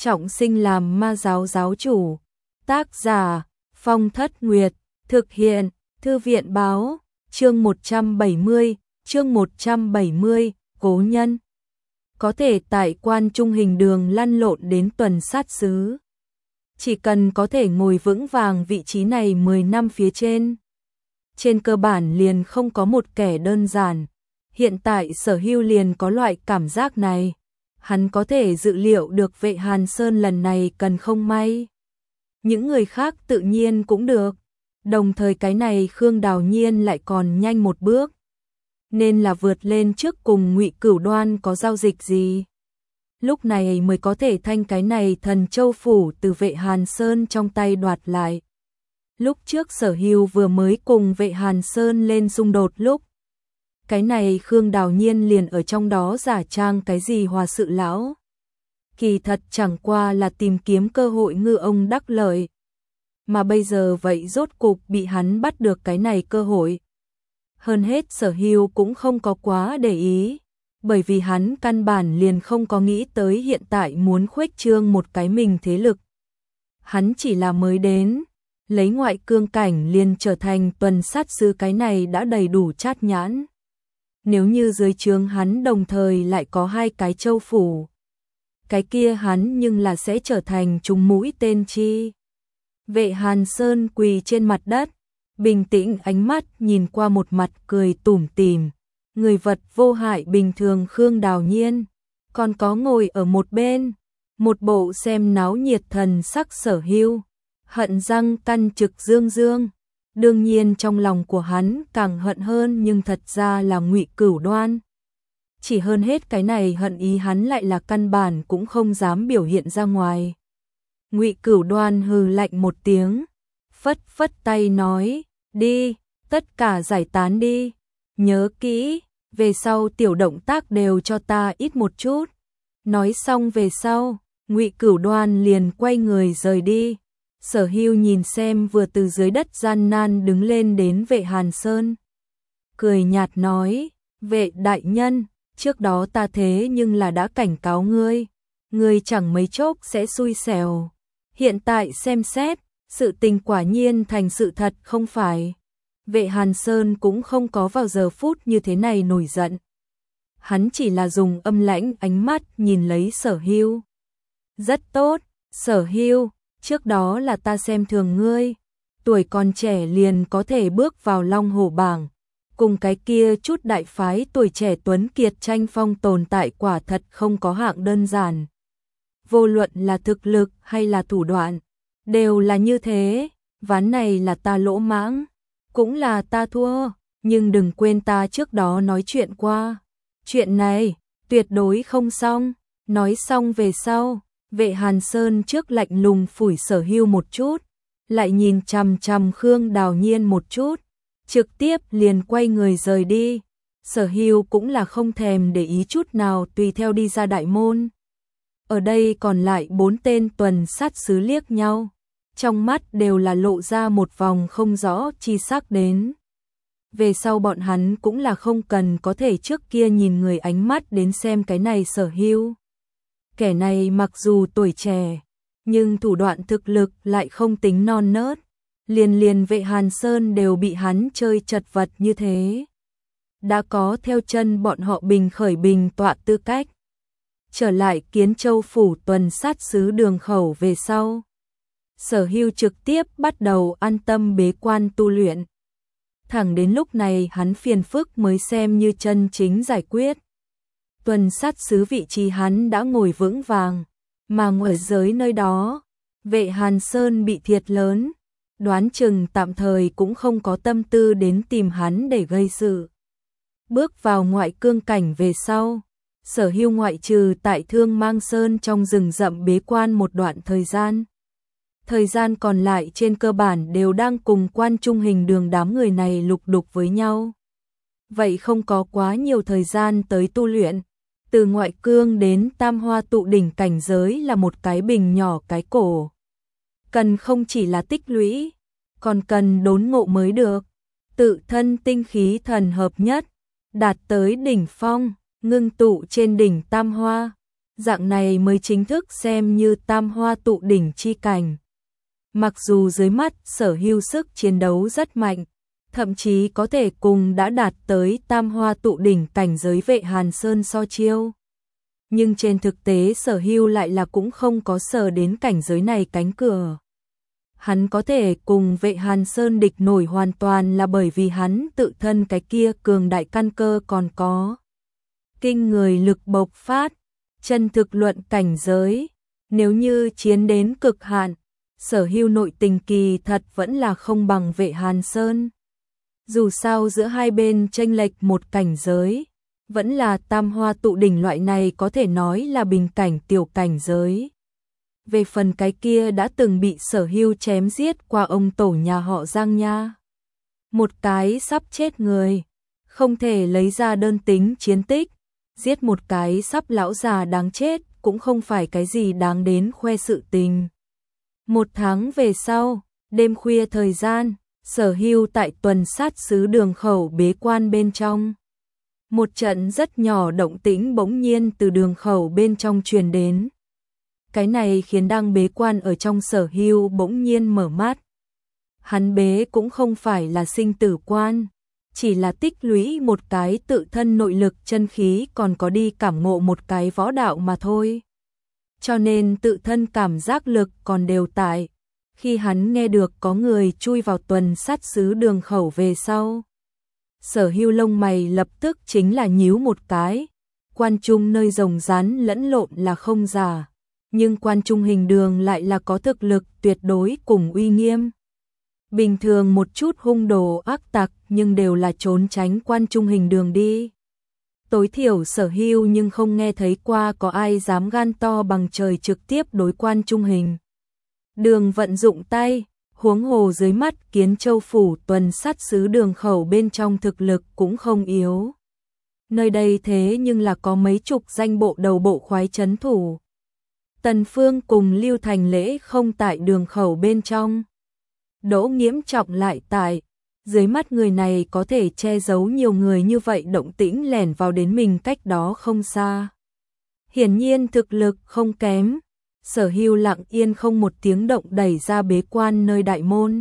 trọng sinh làm ma giáo giáo chủ. Tác giả Phong Thất Nguyệt, thực hiện Thư viện báo, chương 170, cố nhân. Có thể tại Quan Trung Hình Đường lăn lộn đến tuần sát xứ. Chỉ cần có thể ngồi vững vàng vị trí này 10 năm phía trên. Trên cơ bản liền không có một kẻ đơn giản. Hiện tại Sở Hưu liền có loại cảm giác này. Hắn có thể dự liệu được Vệ Hàn Sơn lần này cần không may. Những người khác tự nhiên cũng được. Đồng thời cái này Khương Đào Nhiên lại còn nhanh một bước. Nên là vượt lên trước cùng Ngụy Cửu Đoan có giao dịch gì. Lúc này mới có thể thanh cái này Thần Châu Phủ từ Vệ Hàn Sơn trong tay đoạt lại. Lúc trước Sở Hưu vừa mới cùng Vệ Hàn Sơn lên xung đột lúc. Cái này Khương Đào Nhiên liền ở trong đó giả trang cái gì hòa sự lão. Kỳ thật chẳng qua là tìm kiếm cơ hội ngư ông đắc lợi. Mà bây giờ vậy rốt cục bị hắn bắt được cái này cơ hội. Hơn hết Sở Hưu cũng không có quá để ý. Bởi vì hắn căn bản liền không có nghĩ tới hiện tại muốn khuếch trương một cái mình thế lực. Hắn chỉ là mới đến. Lấy ngoại cương cảnh liền trở thành tuần sát sứ, cái này đã đầy đủ chát nhãn. Nếu như dưới trướng hắn đồng thời lại có 2 cái châu phủ, cái kia hắn nhưng là sẽ trở thành trùng mũi tên chi. Vệ Hàn Sơn quỳ trên mặt đất, bình tĩnh ánh mắt nhìn qua một mặt cười tủm tỉm, người vật vô hại bình thường Khương Đào Nhiên, còn có ngồi ở một bên, một bộ xem náo nhiệt thần sắc Sở Hưu, hận răng căn trực dương dương. Đương nhiên trong lòng của hắn càng hận hơn nhưng thật ra là Ngụy Cửu Đoan. Chỉ hơn hết cái này hận ý hắn lại là căn bản cũng không dám biểu hiện ra ngoài. Ngụy Cửu Đoan hừ lạnh một tiếng, phất phất tay nói, đi, tất cả giải tán đi, nhớ kỹ, về sau tiểu động tác đều cho ta ít một chút. Nói xong về sau, Ngụy Cửu Đoan liền quay người rời đi. Sở Hưu nhìn xem vừa từ dưới đất gian nan đứng lên đến Vệ Hàn Sơn. Cười nhạt nói, Vệ đại nhân, trước đó ta thế nhưng là đã cảnh cáo ngươi. Ngươi chẳng mấy chốc sẽ xui xẻo. Hiện tại xem xét, sự tình quả nhiên thành sự thật không phải. Vệ Hàn Sơn cũng không có vào giờ phút như thế này nổi giận. Hắn chỉ là dùng âm lãnh ánh mắt nhìn lấy Sở Hưu. Rất tốt, Sở Hưu. Trước đó là ta xem thường ngươi, tuổi còn trẻ liền có thể bước vào Long Hổ bảng, cùng cái kia chút đại phái tuổi trẻ tuấn kiệt tranh phong tồn tại quả thật không có hạng đơn giản. Vô luận là thực lực hay là thủ đoạn, đều là như thế, ván này là ta lỗ mãng, cũng là ta thua, nhưng đừng quên ta trước đó nói chuyện qua. Chuyện này, tuyệt đối không xong, nói xong về sau. Vệ Hàn Sơn trước lạnh lùng phủi Sở Hưu một chút, lại nhìn chằm chằm Khương Đào Nhiên một chút, trực tiếp liền quay người rời đi. Sở Hưu cũng là không thèm để ý chút nào tùy theo đi ra đại môn. Ở đây còn lại 4 tên tuần sát sứ liếc nhau, trong mắt đều là lộ ra một vòng không rõ chi sắc đến. Về sau bọn hắn cũng là không cần có thể trước kia nhìn người ánh mắt đến xem cái này Sở Hưu. Kẻ này mặc dù tuổi trẻ, nhưng thủ đoạn thực lực lại không tính non nớt. Liền Vệ Hàn Sơn đều bị hắn chơi chật vật như thế. Đã có theo chân bọn họ bình khởi bình tọa tư cách. Trở lại Kiến Châu Phủ tuần sát sứ đường khẩu về sau. Sở Hưu trực tiếp bắt đầu an tâm bế quan tu luyện. Thẳng đến lúc này hắn phiền phức mới xem như chân chính giải quyết. Tuần sát sứ vị trí hắn đã ngồi vững vàng, mà ngoài giới nơi đó, Vệ Hàn Sơn bị thiệt lớn, đoán chừng tạm thời cũng không có tâm tư đến tìm hắn để gây sự. Bước vào ngoại cương cảnh về sau, Sở Hưu ngoại trừ tại Thương Mang Sơn trong rừng rậm bế quan một đoạn thời gian. Thời gian còn lại trên cơ bản đều đang cùng Quan Trung Hình Đường đám người này lục đục với nhau. Vậy không có quá nhiều thời gian tới tu luyện. Từ ngoại cương đến tam hoa tụ đỉnh cảnh giới là một cái bình nhỏ cái cổ. Cần không chỉ là tích lũy, còn cần đốn ngộ mới được. Tự thân tinh khí thần hợp nhất, đạt tới đỉnh phong, ngưng tụ trên đỉnh tam hoa. Dạng này mới chính thức xem như tam hoa tụ đỉnh chi cảnh. Mặc dù dưới mắt Sở Hưu sức chiến đấu rất mạnh, thậm chí có thể cùng đã đạt tới tam hoa tụ đỉnh cảnh giới Vệ Hàn Sơn so chiêu. Nhưng trên thực tế Sở Hưu lại là cũng không có sờ đến cảnh giới này cánh cửa. Hắn có thể cùng Vệ Hàn Sơn địch nổi hoàn toàn là bởi vì hắn tự thân cái kia cường đại căn cơ còn có kinh người lực bộc phát, chân thực luận cảnh giới. Nếu như chiến đến cực hạn, Sở Hưu nội tình kỳ thật vẫn là không bằng Vệ Hàn Sơn. Dù sao giữa hai bên chênh lệch một cảnh giới, vẫn là tam hoa tụ đỉnh loại này có thể nói là bình cảnh tiểu cảnh giới. Về phần cái kia đã từng bị Sở Hưu chém giết qua ông tổ nhà họ Giang nha. Một cái sắp chết người, không thể lấy ra đơn tính chiến tích, giết một cái sắp lão già đáng chết cũng không phải cái gì đáng đến khoe sự tình. 1 tháng về sau, đêm khuya thời gian, Sở Hưu tại tuần sát sứ đường khẩu bế quan bên trong. Một trận rất nhỏ động tĩnh bỗng nhiên từ đường khẩu bên trong truyền đến. Cái này khiến đang bế quan ở trong Sở Hưu bỗng nhiên mở mắt. Hắn bế cũng không phải là sinh tử quan, chỉ là tích lũy một cái tự thân nội lực chân khí còn có đi cảm ngộ một cái võ đạo mà thôi. Cho nên tự thân cảm giác lực còn đều tại. Khi hắn nghe được có người chui vào tuần sát sứ đường khẩu về sau, Sở Hưu lông mày lập tức chính là nhíu một cái. Quan trung nơi rồng rắn lẫn lộn là không giả, nhưng quan trung hình đường lại là có thực lực tuyệt đối cùng uy nghiêm. Bình thường một chút hung đồ ác tặc nhưng đều là trốn tránh quan trung hình đường đi. Tối thiểu Sở Hưu nhưng không nghe thấy qua có ai dám gan to bằng trời trực tiếp đối quan trung hình đường vận dụng tay, huống hồ dưới mắt Kiến Châu phủ tuần sát sứ đường khẩu bên trong thực lực cũng không yếu. Nơi đây thế nhưng là có mấy chục danh bộ đầu bộ khoái trấn thủ. Tần Phương cùng Lưu Thành Lễ không tại đường khẩu bên trong. Đỗ Nghiễm Trọng lại tại. Dưới mắt người này có thể che giấu nhiều người như vậy động tĩnh lẻn vào đến mình cách đó không xa. Hiển nhiên thực lực không kém. Sở Hưu lặng yên không một tiếng động đẩy ra bế quan nơi đại môn.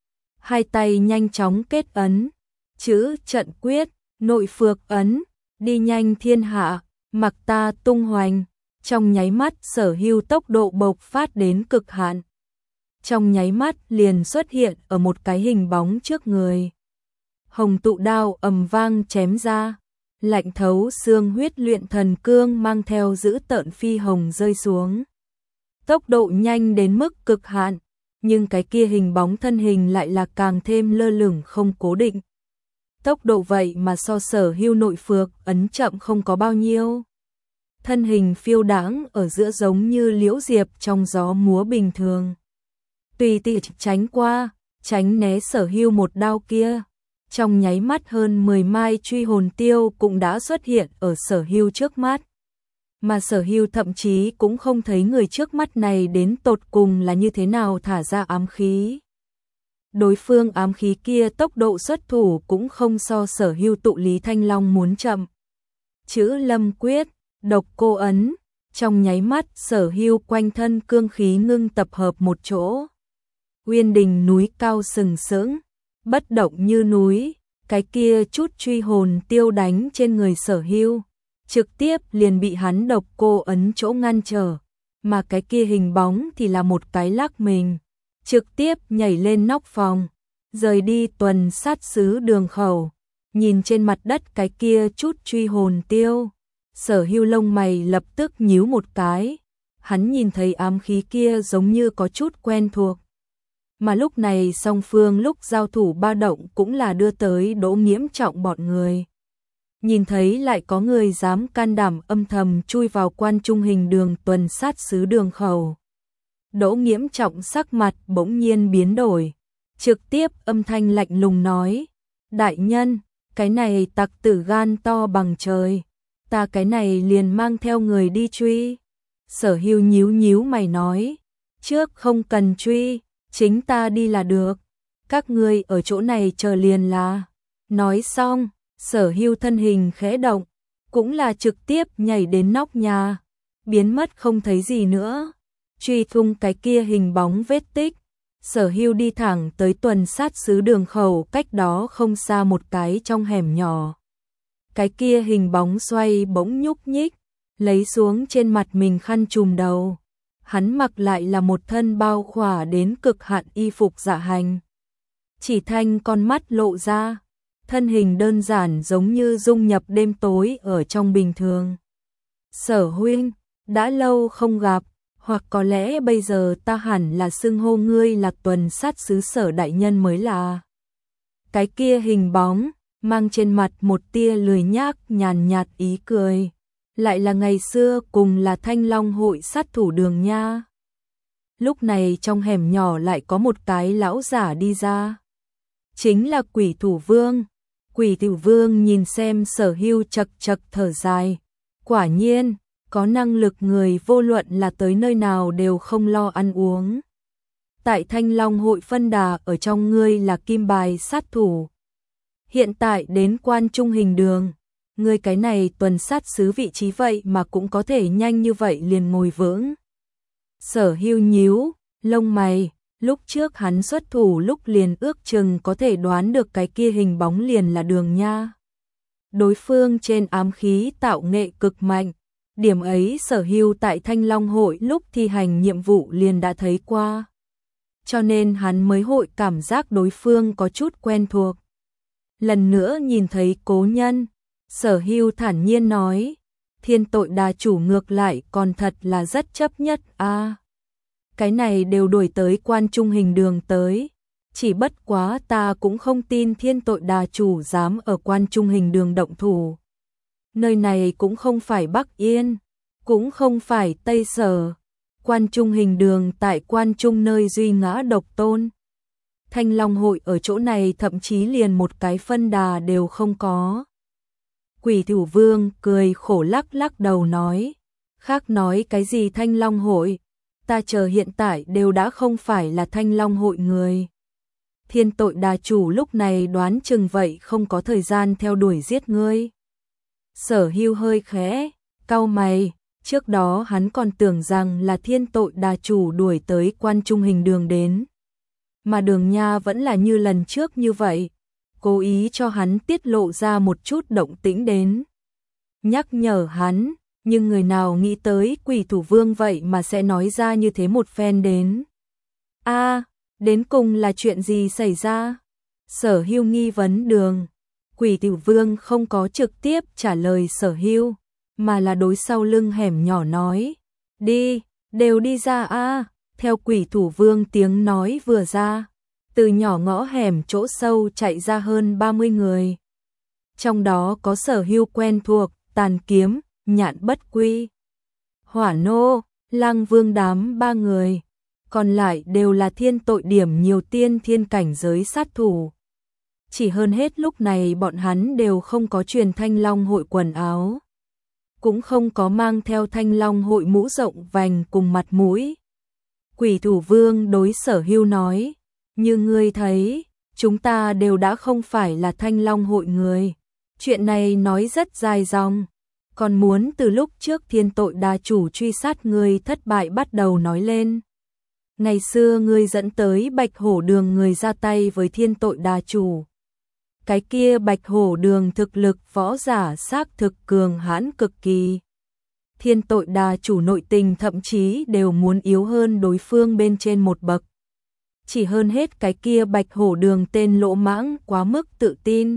Hai tay nhanh chóng kết ấn. Chữ trận quyết, nội phược ấn, đi nhanh thiên hạ, mặc ta tung hoành. Trong nháy mắt Sở Hưu tốc độ bộc phát đến cực hạn. Trong nháy mắt liền xuất hiện ở một cái hình bóng trước người. Hồng tụ đao ầm vang chém ra, lạnh thấu xương huyết luyện thần cương mang theo dữ tợn phi hồng rơi xuống. Tốc độ nhanh đến mức cực hạn, nhưng cái kia hình bóng thân hình lại là càng thêm lơ lửng không cố định. Tốc độ vậy mà so Sở Hưu nội phược ấn chậm không có bao nhiêu. Thân hình phiêu đãng ở giữa giống như liễu diệp trong gió múa bình thường. Tùy tiện tránh qua, tránh né Sở Hưu một đao kia. Trong nháy mắt hơn 10 mai truy hồn tiêu cũng đã xuất hiện ở Sở Hưu trước mắt. Mà Sở Hưu thậm chí cũng không thấy người trước mắt này đến tột cùng là như thế nào thả ra ám khí. Đối phương ám khí kia tốc độ xuất thủ cũng không so Sở Hưu tụ Lý Thanh Long muốn chậm. Chữ Lâm Quyết, độc cô ấn, trong nháy mắt Sở Hưu quanh thân cương khí ngưng tập hợp một chỗ. Uyên Đình núi cao sừng sững, bất động như núi, cái kia chút truy hồn tiêu đánh trên người Sở Hưu, trực tiếp liền bị hắn độc cô ấn chỗ ngăn trở, mà cái kia hình bóng thì là một cái lắc mình, trực tiếp nhảy lên nóc phòng, rời đi tuần sát sứ đường khẩu. Nhìn trên mặt đất cái kia chút truy hồn tiêu, Sở Hưu lông mày lập tức nhíu một cái, hắn nhìn thấy ám khí kia giống như có chút quen thuộc. Mà lúc này song phương lúc giao thủ ba động cũng là đưa tới Đỗ Nghiễm Trọng bọn người. Nhìn thấy lại có người dám can đảm âm thầm chui vào quan trung hình đường tuần sát sứ đường khẩu. Đỗ Nghiễm Trọng sắc mặt bỗng nhiên biến đổi, trực tiếp âm thanh lạnh lùng nói: "Đại nhân, cái này tặc tử gan to bằng trời, ta cái này liền mang theo người đi truy." Sở Hưu nhíu nhíu mày nói: "Trước không cần truy, chính ta đi là được, các ngươi ở chỗ này chờ liền là." Nói xong, Sở Hưu thân hình khẽ động, cũng là trực tiếp nhảy đến nóc nhà, biến mất không thấy gì nữa. Truy tung cái kia hình bóng vết tích, Sở Hưu đi thẳng tới tuần sát sứ đường khẩu, cách đó không xa một cái trong hẻm nhỏ. Cái kia hình bóng xoay bỗng nhúc nhích, lấy xuống trên mặt mình khăn trùm đầu. Hắn mặc lại là một thân bao khỏa đến cực hạn y phục dạ hành. Chỉ thanh con mắt lộ ra, thân hình đơn giản giống như dung nhập đêm tối ở trong bình thường. Sở huynh, đã lâu không gặp, hoặc có lẽ bây giờ ta hẳn là xưng hô ngươi là tuần sát sứ Sở đại nhân mới là. Cái kia hình bóng, mang trên mặt một tia lười nhác nhàn nhạt ý cười. Lại là ngày xưa cùng là Thanh Long hội sát thủ Đường nha. Lúc này trong hẻm nhỏ lại có một cái lão giả đi ra. Chính là Quỷ Thủ Vương. Quỷ Thủ Vương nhìn xem Sở Hưu chật chật thở dài. Quả nhiên, có năng lực người vô luận là tới nơi nào đều không lo ăn uống. Tại Thanh Long hội phân đà ở trong ngươi là kim bài sát thủ. Hiện tại đến quan trung hình đường, ngươi cái này tuần sát sứ vị trí vậy mà cũng có thể nhanh như vậy liền ngồi vững. Sở Hưu nhíu lông mày, lúc trước hắn xuất thủ lúc liền ước chừng có thể đoán được cái kia hình bóng liền là Đường nha. Đối phương trên ám khí tạo nghệ cực mạnh, điểm ấy Sở Hưu tại Thanh Long hội lúc thi hành nhiệm vụ liền đã thấy qua. Cho nên hắn mới hội cảm giác đối phương có chút quen thuộc. Lần nữa nhìn thấy cố nhân, Sở Hưu thản nhiên nói, Thiên Tội Đà chủ ngược lại còn thật là rất chấp nhất a. Cái này đều đuổi tới quan trung hình đường tới, chỉ bất quá ta cũng không tin Thiên Tội Đà chủ dám ở quan trung hình đường động thủ. Nơi này cũng không phải Bắc Yên, cũng không phải Tây Sở, quan trung hình đường tại quan trung nơi duy ngã độc tôn. Thanh Long hội ở chỗ này thậm chí liền một cái phân đà đều không có. Quỷ Thủ Vương cười khổ lắc lắc đầu nói, khác nói cái gì Thanh Long hội, ta chờ hiện tại đều đã không phải là Thanh Long hội người. Thiên Tội Đà chủ lúc này đoán chừng vậy không có thời gian theo đuổi giết ngươi. Sở Hưu hơi khẽ cau mày, trước đó hắn còn tưởng rằng là Thiên Tội Đà chủ đuổi tới quan trung hình đường đến. Mà Đường nha vẫn là như lần trước như vậy, cố ý cho hắn tiết lộ ra một chút động tĩnh đến. Nhắc nhở hắn, nhưng người nào nghĩ tới Quỷ Thủ Vương vậy mà sẽ nói ra như thế một phen đến. A, đến cùng là chuyện gì xảy ra? Sở Hưu nghi vấn Đường. Quỷ Thủ Vương không có trực tiếp trả lời Sở Hưu, mà là đối sau lưng hẻm nhỏ nói, đi, đều đi ra a. Theo Quỷ Thủ Vương tiếng nói vừa ra, từ nhỏ ngõ hẻm chỗ sâu chạy ra hơn 30 người. Trong đó có Sở Hưu quen thuộc, Tàn Kiếm, Nhạn Bất Quy, Hỏa Nô, Lăng Vương đám 3 người, còn lại đều là thiên tội điểm nhiều tiên thiên cảnh giới sát thủ. Chỉ hơn hết lúc này bọn hắn đều không có truyền Thanh Long hội quần áo, cũng không có mang theo Thanh Long hội mũ rộng vành cùng mặt mũi. Quỷ Thủ Vương đối Sở Hưu nói, như ngươi thấy, chúng ta đều đã không phải là Thanh Long hội người. Chuyện này nói rất dài dòng, còn muốn từ lúc trước Thiên Tội Đà chủ truy sát ngươi thất bại bắt đầu nói lên. Ngày xưa ngươi dẫn tới Bạch Hổ Đường người ra tay với Thiên Tội Đà chủ. Cái kia Bạch Hổ Đường thực lực võ giả xác thực cường hãn cực kỳ. Thiên Tội Đà chủ nội tình thậm chí đều muốn yếu hơn đối phương bên trên một bậc. Chỉ hơn hết cái kia Bạch Hổ Đường tên lỗ mãng quá mức tự tin.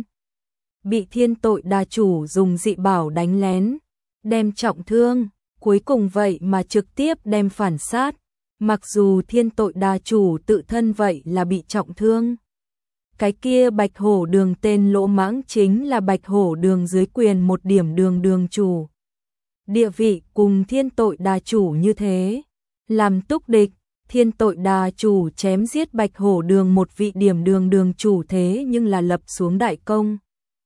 Bị Thiên Tội Đà chủ dùng dị bảo đánh lén, đem trọng thương, cuối cùng vậy mà trực tiếp đem phản sát. Mặc dù Thiên Tội Đà chủ tự thân vậy là bị trọng thương. Cái kia Bạch Hổ Đường tên lỗ mãng chính là Bạch Hổ Đường dưới quyền một điểm đường đường chủ. Địa vị cùng Thiên Tội Đà chủ như thế, làm túc địch, Thiên Tội Đà chủ chém giết Bạch Hổ Đường một vị điểm đường đường chủ thế nhưng là lập xuống đại công.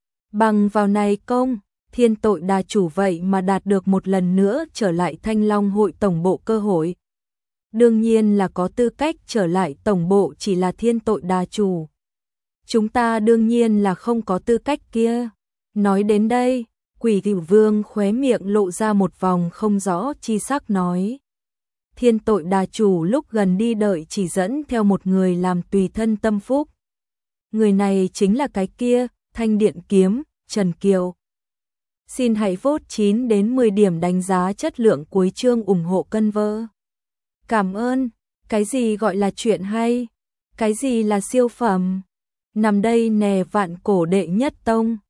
Bằng vào này công, Thiên Tội Đà chủ vậy mà đạt được một lần nữa trở lại Thanh Long hội tổng bộ cơ hội. Đương nhiên là có tư cách trở lại tổng bộ chỉ là Thiên Tội Đà chủ. Chúng ta đương nhiên là không có tư cách kia. Nói đến đây, Quỷ Cửu Vương khóe miệng lộ ra một vòng không rõ chi sắc nói. Thiên Tội Đà Chủ lúc gần đi đợi chỉ dẫn theo một người làm tùy thân tâm phúc. Người này chính là cái kia, Thanh Điện Kiếm, Trần Kiều. Xin hãy vote 9 đến 10 điểm đánh giá chất lượng cuối chương ủng hộ cân vơ. Cảm ơn. Cái gì gọi là chuyện hay? Cái gì là siêu phẩm? Nằm đây nè Vạn Cổ đệ nhất tông.